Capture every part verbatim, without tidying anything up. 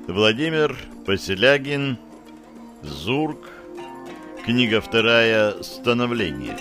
Владимир Поселягин, Зург, книга вторая, «Становление».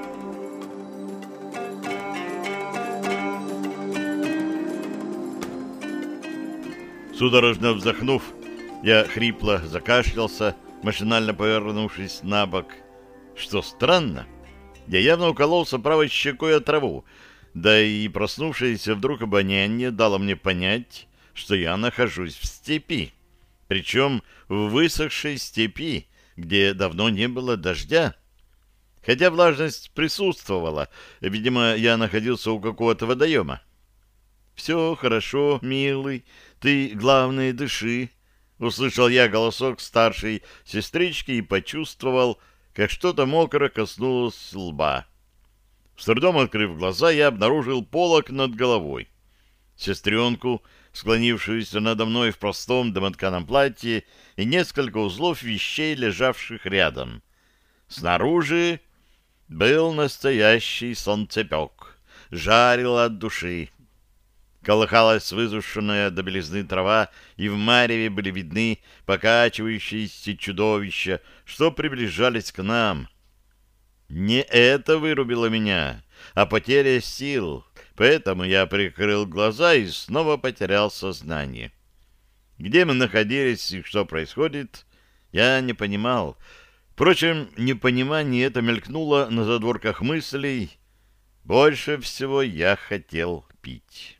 Судорожно вздохнув, я хрипло закашлялся, машинально повернувшись на бок. Что странно, я явно укололся правой щекой о траву, да и проснувшееся вдруг обоняние дало мне понять, что я нахожусь в степи, причем в высохшей степи, где давно не было дождя. Хотя влажность присутствовала, видимо, я находился у какого-то водоема. «Все хорошо, милый, ты, главное, дыши», — услышал я голосок старшей сестрички и почувствовал, как что-то мокро коснулось лба. С трудом открыв глаза, я обнаружил полог над головой. Сестренку, склонившуюся надо мной в простом домотканом платье, и несколько узлов вещей, лежавших рядом. Снаружи был настоящий солнцепек, жарило от души. Колыхалась высушенная до белизны трава, и в мареве были видны покачивающиеся чудовища, что приближались к нам. Не это вырубило меня, а потеря сил, поэтому я прикрыл глаза и снова потерял сознание. Где мы находились и что происходит, я не понимал. Впрочем, непонимание это мелькнуло на задворках мыслей. Больше всего я хотел пить.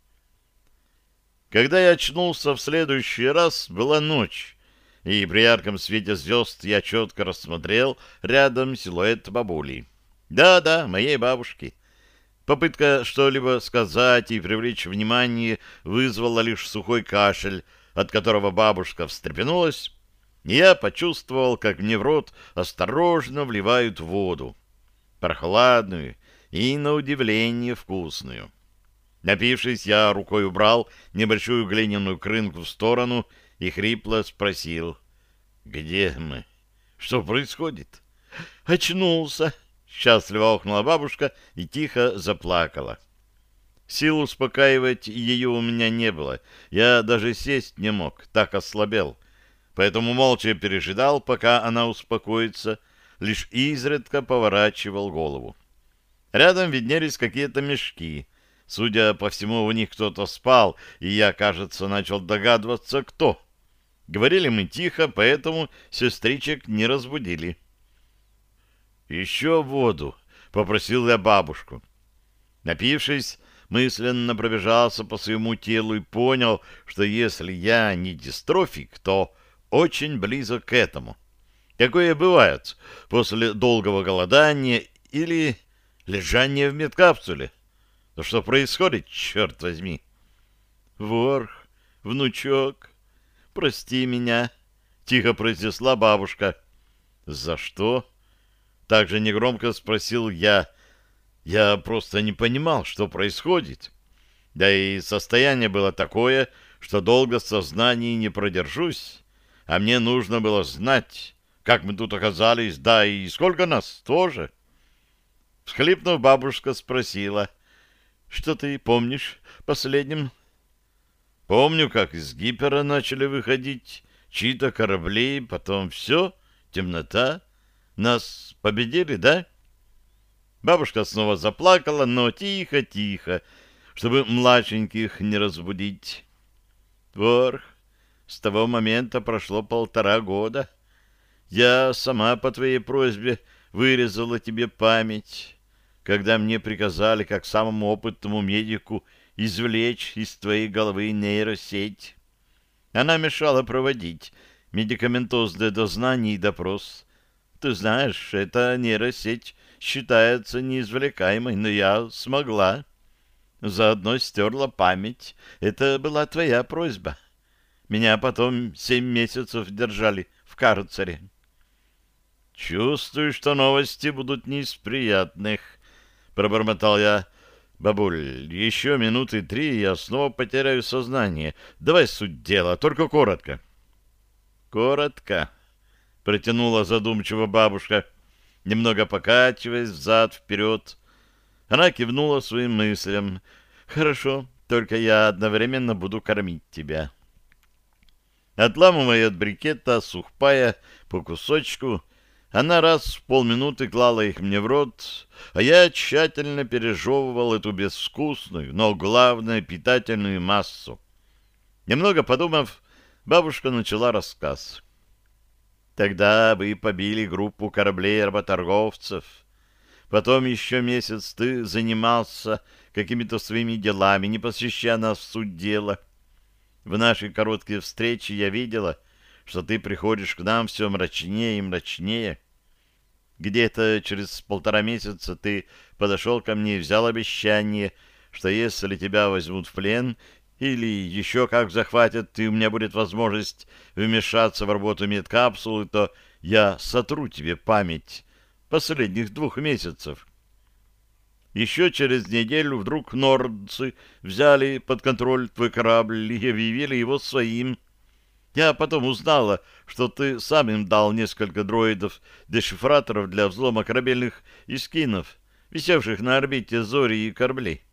Когда я очнулся в следующий раз, была ночь, и при ярком свете звезд я четко рассмотрел рядом силуэт бабули. Да-да, моей бабушки. Попытка что-либо сказать и привлечь внимание вызвала лишь сухой кашель, от которого бабушка встрепенулась, и я почувствовал, как мне в рот осторожно вливают воду. Прохладную и, на удивление, вкусную. Напившись, я рукой убрал небольшую глиняную крынку в сторону и хрипло спросил: «Где мы? Что происходит?» «Очнулся!» — счастливо охнула бабушка и тихо заплакала. Сил успокаивать ее у меня не было. Я даже сесть не мог, так ослабел. Поэтому молча пережидал, пока она успокоится, лишь изредка поворачивал голову. Рядом виднелись какие-то мешки. Судя по всему, в них кто-то спал, и я, кажется, начал догадываться, кто. Говорили мы тихо, поэтому сестричек не разбудили. «Еще воду», — попросил я бабушку. Напившись, мысленно пробежался по своему телу и понял, что если я не дистрофик, то очень близок к этому. Такое бывает после долгого голодания или лежания в медкапсуле. Да что происходит, черт возьми? «Ворх, внучок, прости меня», — тихо произнесла бабушка. «За что?» — также негромко спросил я. Я просто не понимал, что происходит. Да и состояние было такое, что долго в сознании не продержусь. А мне нужно было знать, как мы тут оказались, да и сколько нас тоже. Всхлипнув, бабушка спросила: «Что ты помнишь последним?» «Помню, как из гипера начали выходить чьи-то корабли, потом все, темнота. Нас победили, да?» Бабушка снова заплакала, но тихо-тихо, чтобы младшеньких не разбудить. «Ворх, с того момента прошло полтора года. Я сама по твоей просьбе вырезала тебе память, когда мне приказали, как самому опытному медику, извлечь из твоей головы нейросеть. Она мешала проводить медикаментозное дознание и допрос. Ты знаешь, эта нейросеть считается неизвлекаемой, но я смогла. Заодно стерла память. Это была твоя просьба. Меня потом семь месяцев держали в карцере». «Чувствую, что новости будут не из приятных», — пробормотал я. «Бабуль, еще минуты три, и я снова потеряю сознание. Давай суть дела, только коротко». «Коротко», — протянула задумчиво бабушка, немного покачиваясь взад-вперед. Она кивнула своим мыслям. «Хорошо, только я одновременно буду кормить тебя». Отламывая от брикета сухпая по кусочку, она раз в полминуты клала их мне в рот, а я тщательно пережевывал эту безвкусную, но, главное, питательную массу. Немного подумав, бабушка начала рассказ. Тогда вы побили группу кораблей-работорговцев. Потом еще месяц ты занимался какими-то своими делами, не посвящая нас в суть дела. В наши короткие встречи я видела, что ты приходишь к нам все мрачнее и мрачнее. Где-то через полтора месяца ты подошел ко мне и взял обещание, что если тебя возьмут в плен или еще как захватят, и у меня будет возможность вмешаться в работу медкапсулы, то я сотру тебе память последних двух месяцев. Еще через неделю вдруг нордцы взяли под контроль твой корабль и объявили его своим. Я потом узнала, что ты сам им дал несколько дроидов-дешифраторов для взлома корабельных искинов, висевших на орбите Зори и кораблей.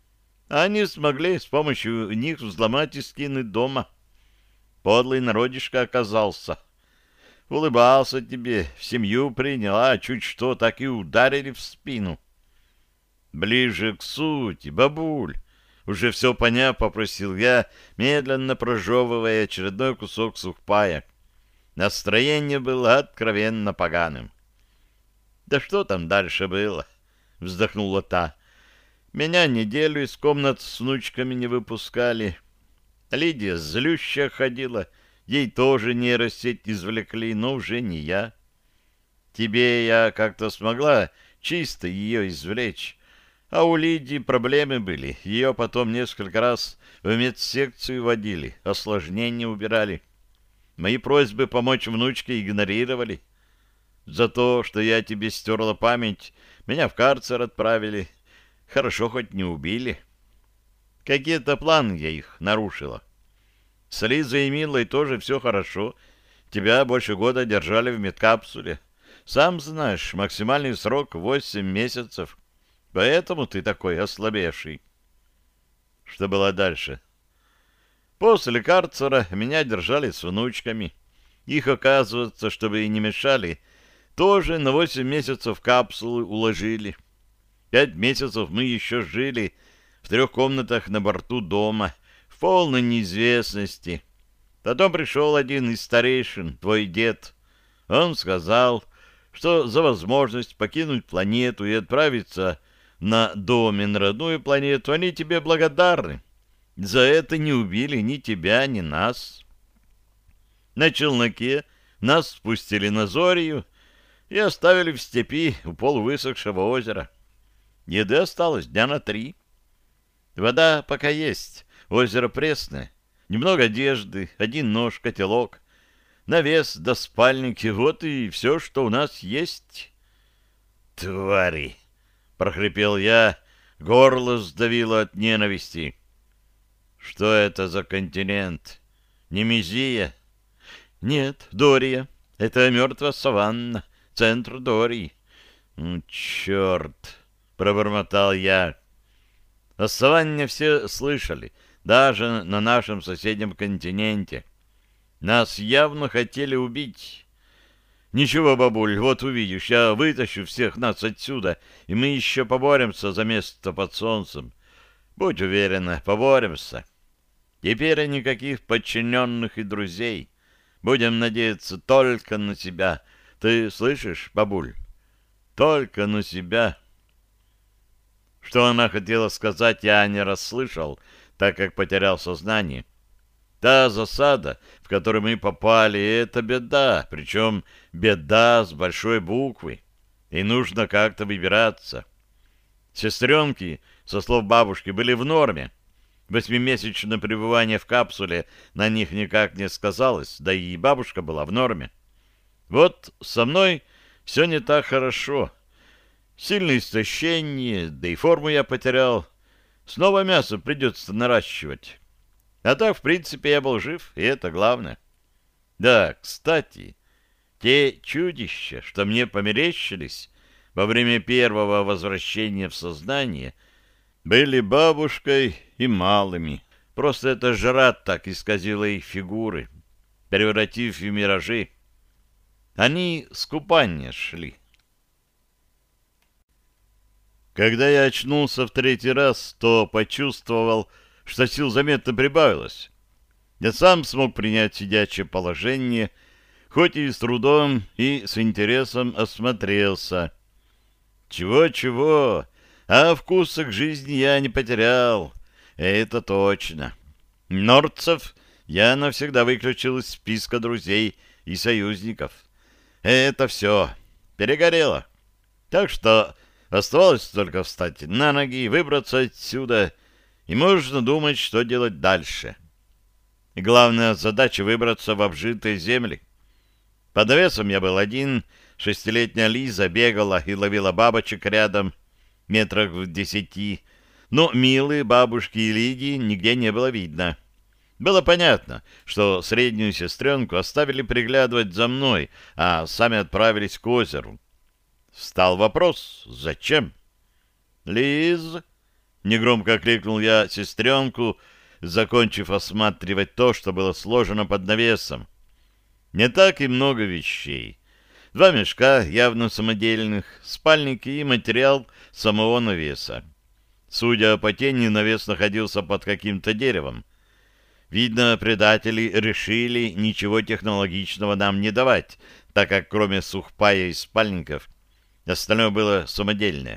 Они смогли с помощью них взломать искины дома. Подлый народишко оказался. Улыбался тебе, в семью принял, а чуть что, так и ударили в спину. Ближе к сути, бабуль. Уже все поняв, попросил я, медленно прожевывая очередной кусок сухпая. Настроение было откровенно поганым. «Да что там дальше было?» — вздохнула та. «Меня неделю из комнат с внучками не выпускали. Лидия злющая ходила, ей тоже нейросеть извлекли, но уже не я. Тебе я как-то смогла чисто ее извлечь». А у Лидии проблемы были. Ее потом несколько раз в медсекцию водили, осложнения убирали. Мои просьбы помочь внучке игнорировали. За то, что я тебе стерла память, меня в карцер отправили. Хорошо, хоть не убили. Какие-то планы я их нарушила. С Лизой и Милой тоже все хорошо. Тебя больше года держали в медкапсуле. Сам знаешь, максимальный срок восемь месяцев. Поэтому ты такой ослабевший. Что было дальше? После карцера меня держали с внучками. Их, оказывается, чтобы и не мешали, тоже на восемь месяцев капсулы уложили. Пять месяцев мы еще жили в трех комнатах на борту дома, в полной неизвестности. Потом пришел один из старейшин, твой дед. Он сказал, что за возможность покинуть планету и отправиться на домен родную планету, они тебе благодарны. За это не убили ни тебя, ни нас. На челноке нас спустили на Зорию и оставили в степи у полувысохшего озера. Еды осталось дня на три. Вода пока есть, озеро пресное, немного одежды, один нож, котелок, навес до спальники, вот и все, что у нас есть. Твари! — прохрипел я, горло сдавило от ненависти. «Что это за континент? Немезия?» «Нет, Дория. Это мертвая саванна, центр Дории». «Черт!» — пробормотал я. О саванне все слышали, даже на нашем соседнем континенте. Нас явно хотели убить. «Ничего, бабуль, вот увидишь, я вытащу всех нас отсюда, и мы еще поборемся за место под солнцем. Будь уверена, поборемся. Теперь никаких подчиненных и друзей. Будем надеяться только на себя. Ты слышишь, бабуль? Только на себя». Что она хотела сказать, я не расслышал, так как потерял сознание. Та засада, в которую мы попали, это беда, причем беда с большой буквы, и нужно как-то выбираться. Сестренки, со слов бабушки, были в норме. Восьмимесячное пребывание в капсуле на них никак не сказалось, да и бабушка была в норме. Вот со мной все не так хорошо. Сильное истощение, да и форму я потерял. Снова мясо придется наращивать. А так, в принципе, я был жив, и это главное. Да, кстати, те чудища, что мне померещились во время первого возвращения в сознание, были бабушкой и малыми. Просто эта жара так исказила их фигуры. превратив в миражи. Они с купания шли. Когда я очнулся в третий раз, то почувствовал, что сил заметно прибавилось. Я сам смог принять сидячее положение, хоть и с трудом, и с интересом осмотрелся. Чего-чего, а вкуса к жизни я не потерял, это точно. Нордцев я навсегда выключил из списка друзей и союзников. Это все перегорело. Так что оставалось только встать на ноги и выбраться отсюда, и можно думать, что делать дальше. И главная задача — выбраться в обжитые земли. Под навесом я был один, шестилетняя Лиза бегала и ловила бабочек рядом, метрах в десяти, но милые бабушки и Лидии нигде не было видно. Было понятно, что среднюю сестренку оставили приглядывать за мной, а сами отправились к озеру. Встал вопрос: зачем? «Лиз!» — негромко окликнул я сестренку, закончив осматривать то, что было сложено под навесом. Не так и много вещей. Два мешка, явно самодельных, спальники и материал самого навеса. Судя по тени, навес находился под каким-то деревом. Видно, предатели решили ничего технологичного нам не давать, так как кроме сухпая и спальников остальное было самодельное.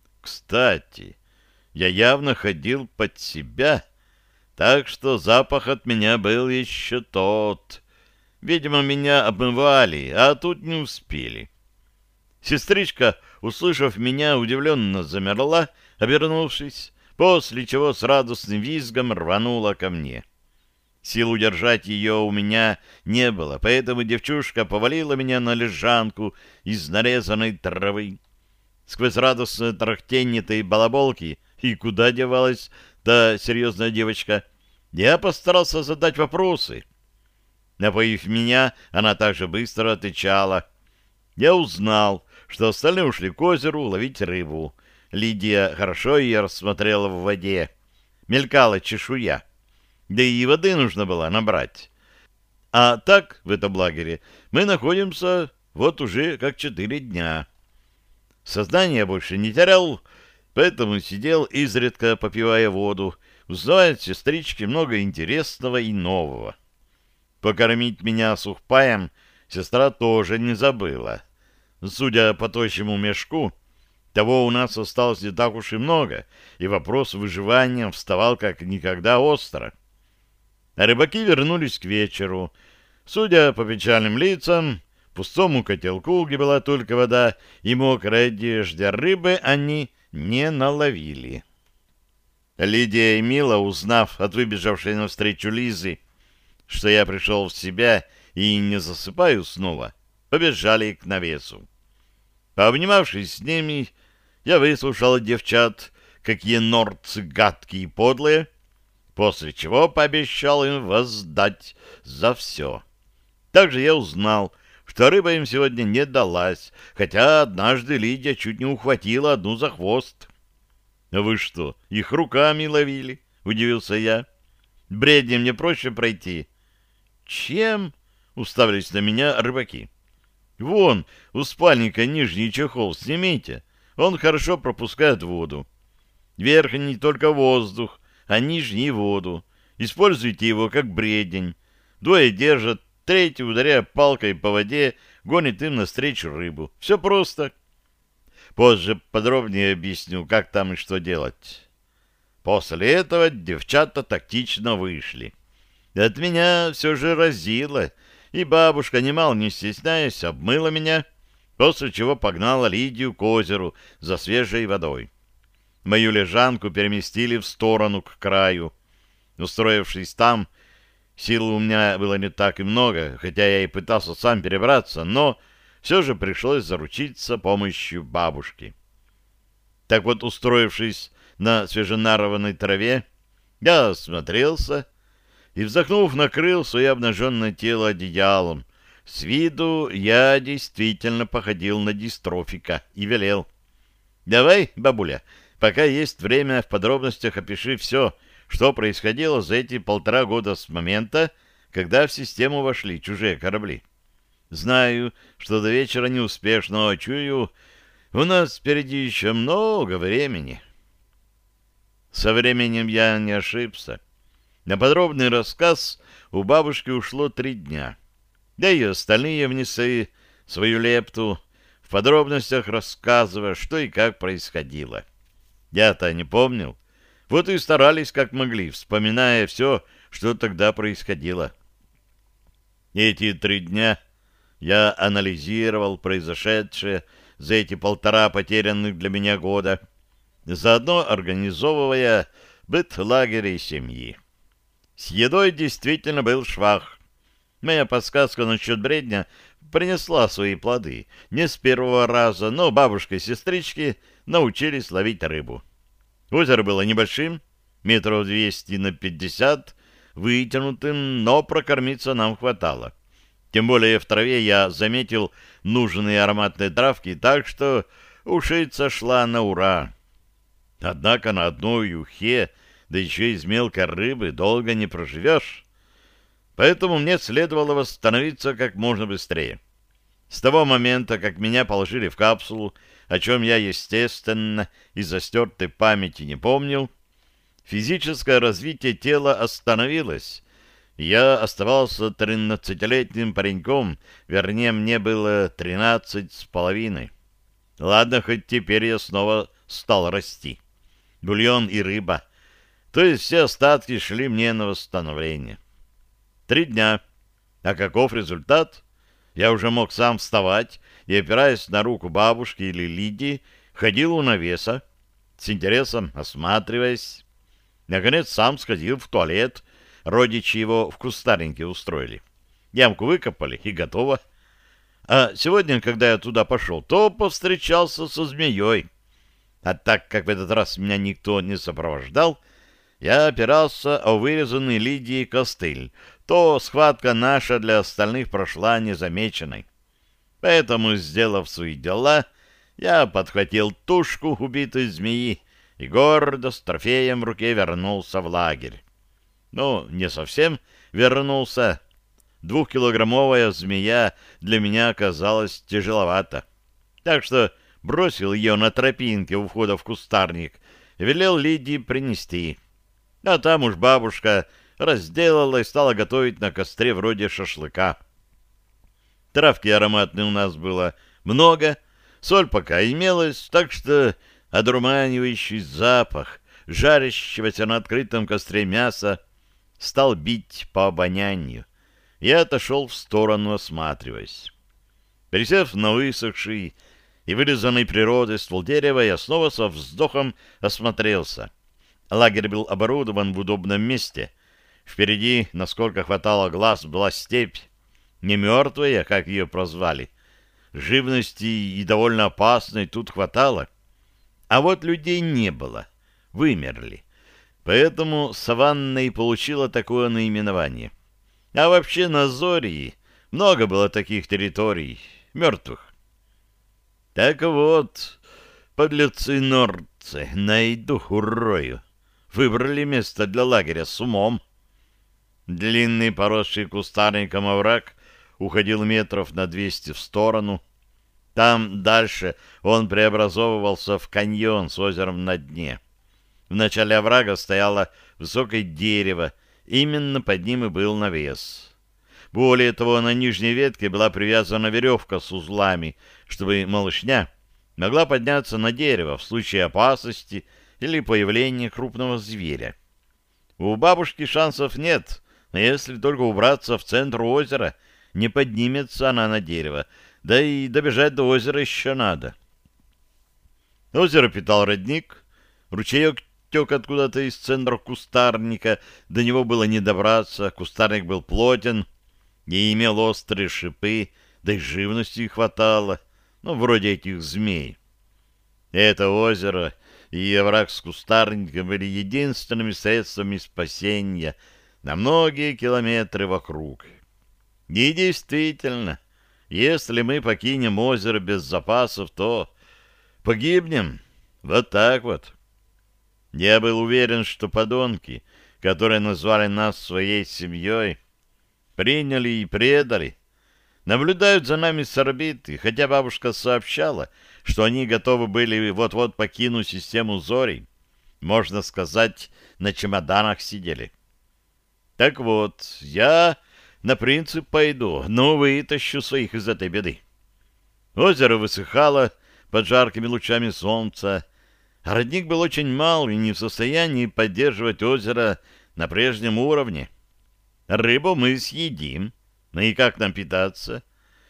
Кстати, я явно ходил под себя, так что запах от меня был еще тот. Видимо, меня обмывали, а тут не успели. Сестричка, услышав меня, удивленно замерла, обернувшись, после чего с радостным визгом рванула ко мне. Сил удержать ее у меня не было, поэтому девчушка повалила меня на лежанку из нарезанной травы. Сквозь радостное трахтенье этой балаболки, и куда девалась та серьезная девочка, я постарался задать вопросы. Напоив меня, она также быстро отвечала. Я узнал, что остальные ушли к озеру ловить рыбу. Лидия хорошо ее рассмотрела в воде. Мелькала чешуя. Да и воды нужно было набрать. А так, в этом лагере, мы находимся вот уже как четыре дня. Сознание я больше не терял, поэтому сидел, изредка попивая воду, узнавая от сестрички много интересного и нового. Покормить меня сухпаем сестра тоже не забыла. Судя по тощему мешку, того у нас осталось не так уж и много, и вопрос выживания вставал как никогда остро. А рыбаки вернулись к вечеру. Судя по печальным лицам, пустому котелку, где была только вода и мокрая одежда, рыбы они не наловили. Лидия и Мила, узнав от выбежавшей навстречу Лизы, что я пришел в себя и не засыпаю снова, побежали к навесу. Пообнимавшись с ними, я выслушал от девчат, какие нордцы гадкие и подлые, после чего пообещал им воздать за все. Также я узнал, что рыба им сегодня не далась, хотя однажды Лидия чуть не ухватила одну за хвост. — А вы что, их руками ловили? — удивился я. — Бреднем мне проще пройти. — Чем? — уставились на меня рыбаки. — Вон, у спальника нижний чехол снимите, он хорошо пропускает воду. Верхний только воздух, а нижний — воду. Используйте его как бредень. Двое держат, третий, ударяя палкой по воде, гонит им навстречу рыбу. Все просто. Позже подробнее объясню, как там и что делать. После этого девчата тактично вышли. От меня все же разило, и бабушка, немало не стесняясь, обмыла меня, после чего погнала Лидию к озеру за свежей водой. Мою лежанку переместили в сторону к краю. Устроившись там, сил у меня было не так и много, хотя я и пытался сам перебраться, но все же пришлось заручиться помощью бабушки. Так вот, устроившись на свеженарванной траве, я осмотрелся и, вздохнув, накрыл свое обнаженное тело одеялом. С виду я действительно походил на дистрофика и велел: «Давай, бабуля, пока есть время, в подробностях опиши все, что происходило за эти полтора года с момента когда в систему вошли чужие корабли. Знаю, что до вечера не успеешь, но чую, у нас впереди еще много времени. Со временем я не ошибся. На подробный рассказ у бабушки ушло три дня. Да и остальные внесли свою лепту, в подробностях рассказывая, что и как происходило. Я-то не помнил. Вот и старались как могли, вспоминая все, что тогда происходило. Эти три дня я анализировал произошедшее за эти полтора потерянных для меня года, заодно организовывая быт лагеря и семьи. С едой действительно был швах. Моя подсказка насчет бредня принесла свои плоды. Не с первого раза, но бабушка и сестрички научились ловить рыбу. Озеро было небольшим, метров двести на пятьдесят, вытянутым, но прокормиться нам хватало. Тем более в траве я заметил нужные ароматные травки, так что ушица шла на ура. Однако на одной ухе, да еще из мелкой рыбы, долго не проживешь. Поэтому мне следовало восстановиться как можно быстрее. С того момента, как меня положили в капсулу, о чем я, естественно, из-за стертой памяти не помнил, физическое развитие тела остановилось. Я оставался тринадцатилетним пареньком, вернее, мне было тринадцать с половиной. Ладно, хоть теперь я снова стал расти. Бульон и рыба. То есть все остатки шли мне на восстановление. Три дня. А каков результат? Я уже мог сам вставать и, опираясь на руку бабушки или Лидии, ходил у навеса, с интересом осматриваясь. Наконец сам сходил в туалет. Родичи его в кустарнике устроили. Ямку выкопали, и готово. А сегодня, когда я туда пошел, то повстречался со змеей. А так как в этот раз меня никто не сопровождал, я опирался о вырезанный Лидией костыль, то схватка наша для остальных прошла незамеченной. Поэтому, сделав свои дела, я подхватил тушку убитой змеи и гордо с трофеем в руке вернулся в лагерь. Ну, не совсем вернулся. Двухкилограммовая змея для меня оказалась тяжеловата. Так что бросил ее на тропинке у входа в кустарник и велел Лидии принести. А там уж бабушка разделала и стала готовить на костре вроде шашлыка. Травки ароматные у нас было много, соль пока имелась, так что одурманивающий запах жарящегося на открытом костре мяса стал бить по обонянию. Я отошел в сторону, осматриваясь. Пересев на высохший и вырезанный природой ствол дерева, я снова со вздохом осмотрелся. Лагерь был оборудован в удобном месте. Впереди, насколько хватало глаз, была степь. Не мертвая, как ее прозвали. Живности и довольно опасной тут хватало. А вот людей не было. Вымерли. Поэтому саванна и получила такое наименование. А вообще на Зории много было таких территорий, мертвых. Так вот, подлецы-нордцы, найду урою. Выбрали место для лагеря с умом. Длинный, поросший кустарником овраг уходил метров на двести в сторону. Там дальше он преобразовывался в каньон с озером на дне. В начале оврага стояло высокое дерево, именно под ним и был навес. Более того, на нижней ветке была привязана веревка с узлами, чтобы малышня могла подняться на дерево в случае опасности или появления крупного зверя. У бабушки шансов нет, но если только убраться в центр озера, не поднимется она на дерево, да и добежать до озера еще надо. Озеро питал родник, ручеек тек откуда-то из центра кустарника, до него было не добраться, кустарник был плотен, не имел острые шипы, да и живности хватало, ну, вроде этих змей. Это озеро и овраг с кустарником были единственными средствами спасения на многие километры вокруг. И действительно, если мы покинем озеро без запасов, то погибнем. Вот так вот. Я был уверен, что подонки, которые назвали нас своей семьей, приняли и предали. Наблюдают за нами с орбиты, хотя бабушка сообщала, что они готовы были вот-вот покинуть систему Зорий. Можно сказать, на чемоданах сидели. Так вот, я на принцип пойду, но вытащу своих из этой беды. Озеро высыхало под жаркими лучами солнца, а родник был очень мал и не в состоянии поддерживать озеро на прежнем уровне. Рыбу мы съедим, но и как нам питаться?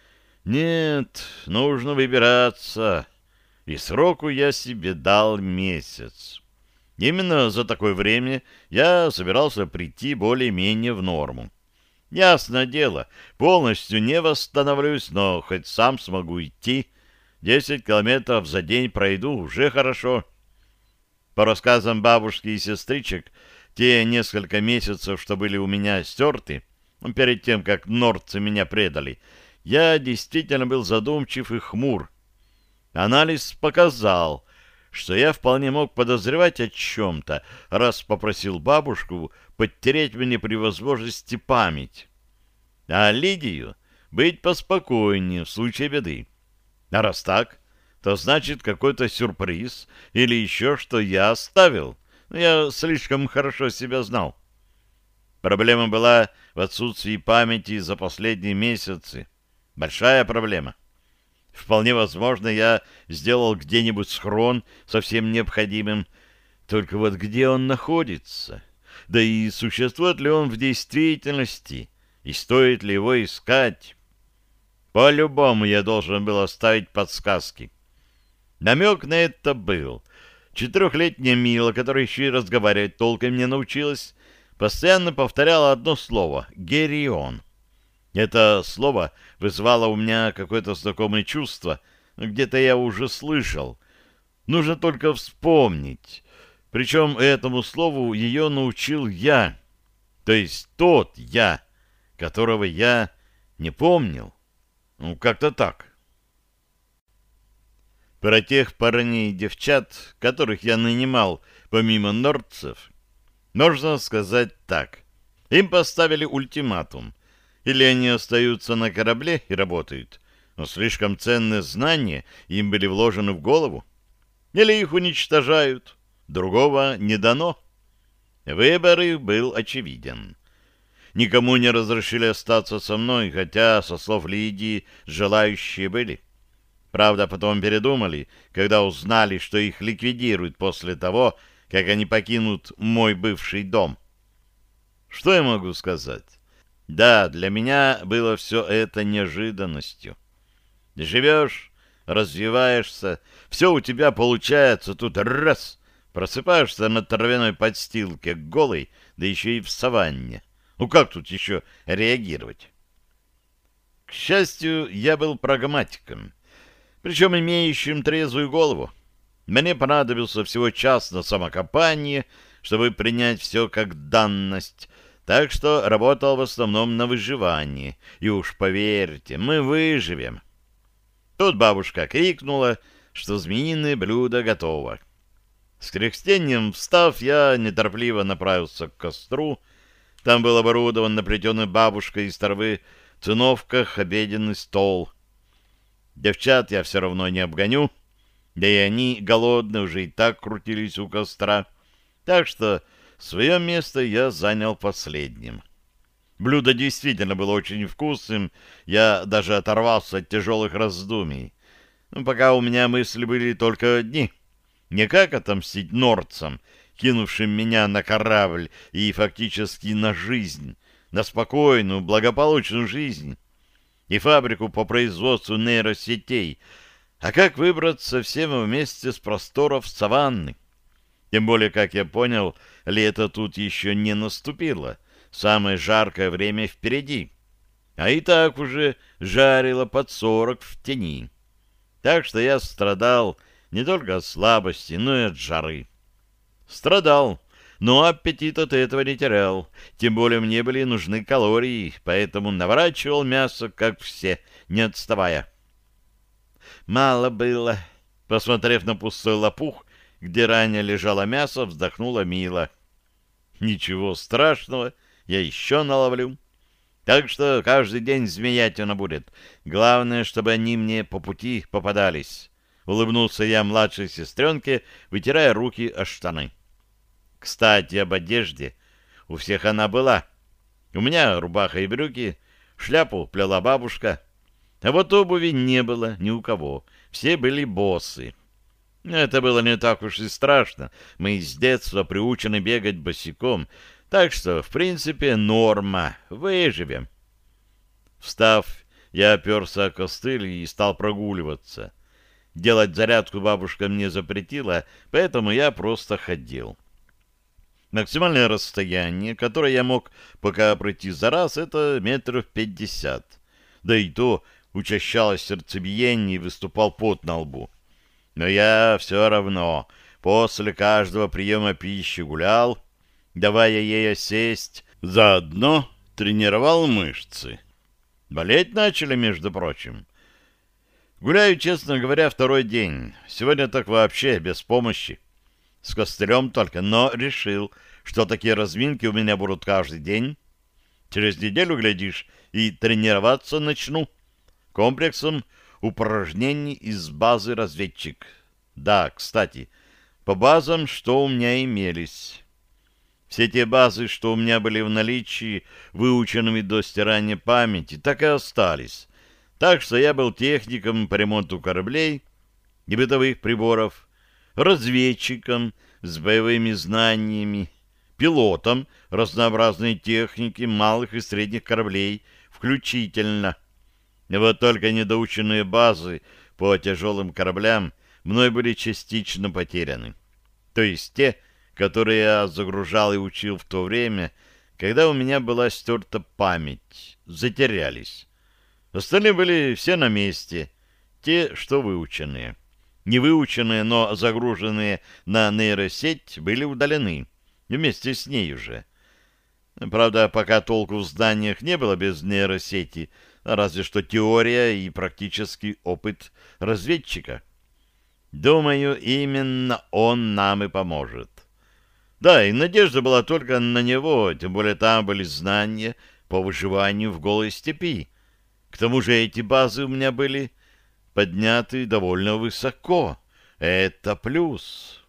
Нет, нужно выбираться, и сроку я себе дал месяц. Именно за такое время я собирался прийти более-менее в норму. Ясное дело, полностью не восстановлюсь, но хоть сам смогу идти. Десять километров за день пройду, уже хорошо. По рассказам бабушки и сестричек, те несколько месяцев, что были у меня стерты, перед тем, как нордцы меня предали, я действительно был задумчив и хмур. Анализ показал, что я вполне мог подозревать о чем-то, раз попросил бабушку подтереть мне при возможности память. А Лидию быть поспокойнее в случае беды. А раз так, то значит какой-то сюрприз или еще что я оставил. Я слишком хорошо себя знал. Проблема была в отсутствии памяти за последние месяцы. Большая проблема. Вполне возможно, я сделал где-нибудь схрон со всем необходимым. Только вот где он находится? Да и существует ли он в действительности? И стоит ли его искать? По-любому я должен был оставить подсказки. Намек на это был. Четырехлетняя Мила, которая еще и разговаривать толком не научилась, постоянно повторяла одно слово — «Герион». Это слово вызвало у меня какое-то знакомое чувство. Где-то я уже слышал. Нужно только вспомнить. Причем этому слову ее научил я. То есть тот я, которого я не помнил. Ну, как-то так. Про тех парней и девчат, которых я нанимал помимо нордцев, можно сказать так. Им поставили ультиматум. Или они остаются на корабле и работают, но слишком ценные знания им были вложены в голову. Или их уничтожают. Другого не дано. Выбор их был очевиден. Никому не разрешили остаться со мной, хотя, со слов Лидии, желающие были. Правда, потом передумали, когда узнали, что их ликвидируют после того, как они покинут мой бывший дом. Что я могу сказать? Да, для меня было все это неожиданностью. Живешь, развиваешься, все у тебя получается, тут раз, просыпаешься на травяной подстилке голый, да еще и в саванне. Ну как тут еще реагировать? К счастью, я был прагматиком, причем имеющим трезвую голову. Мне понадобился всего час на самокопание, чтобы принять все как данность, так что работал в основном на выживании. И уж поверьте, мы выживем. Тут бабушка крикнула, что змеиное блюдо готово. С кряхтением встав, я неторопливо направился к костру. Там был оборудован наплетенный бабушкой из травы в циновках обеденный стол. Девчат я все равно не обгоню, да и они голодные уже и так крутились у костра. Так что свое место я занял последним. Блюдо действительно было очень вкусным, я даже оторвался от тяжелых раздумий. Но пока у меня мысли были только одни. Не как отомстить нордцам, кинувшим меня на корабль и фактически на жизнь, на спокойную, благополучную жизнь и фабрику по производству нейросетей, а как выбраться всем вместе с просторов саванны. Тем более, как я понял, лето тут еще не наступило, самое жаркое время впереди, а и так уже жарило под сорок в тени. Так что я страдал не только от слабости, но и от жары. Страдал, но аппетит от этого не терял, тем более мне были нужны калории, поэтому наворачивал мясо, как все, не отставая. Мало было. Посмотрев на пустой лопух, где ранее лежало мясо, вздохнула Мила. Ничего страшного, я еще наловлю. Так что каждый день змеятина будет. Главное, чтобы они мне по пути попадались. Улыбнулся я младшей сестренке, вытирая руки о штаны. Кстати, об одежде. У всех она была. У меня рубаха и брюки, шляпу плела бабушка. А вот обуви не было ни у кого. Все были боссы. Это было не так уж и страшно. Мы с детства приучены бегать босиком. Так что, в принципе, норма. Выживем. Встав, я оперся о костыль и стал прогуливаться. Делать зарядку бабушка мне запретила, поэтому я просто ходил. Максимальное расстояние, которое я мог пока пройти за раз, это метров пятьдесят. Да и то учащалось сердцебиение и выступал пот на лбу. Но я все равно после каждого приема пищи гулял, давая ей осесть, заодно тренировал мышцы. Болеть начали, между прочим. Гуляю, честно говоря, второй день. Сегодня так вообще без помощи. С костылем только, но решил, что такие разминки у меня будут каждый день. Через неделю, глядишь, и тренироваться начну комплексом упражнений из базы «Разведчик». Да, кстати, по базам, что у меня имелись. Все те базы, что у меня были в наличии, выученными до стирания памяти, так и остались. Так что я был техником по ремонту кораблей и бытовых приборов, разведчиком с боевыми знаниями, пилотом разнообразной техники малых и средних кораблей включительно. Вот только недоученные базы по тяжелым кораблям мной были частично потеряны. То есть те, которые я загружал и учил в то время, когда у меня была стерта память, затерялись. Остальные были все на месте, те, что выученные. Невыученные, но загруженные на нейросеть, были удалены, вместе с ней уже. Правда, пока толку в знаниях не было без нейросети, разве что теория и практический опыт разведчика. Думаю, именно он нам и поможет. Да, и надежда была только на него, тем более там были знания по выживанию в голой степи. К тому же эти базы у меня были подняты довольно высоко. Это плюс.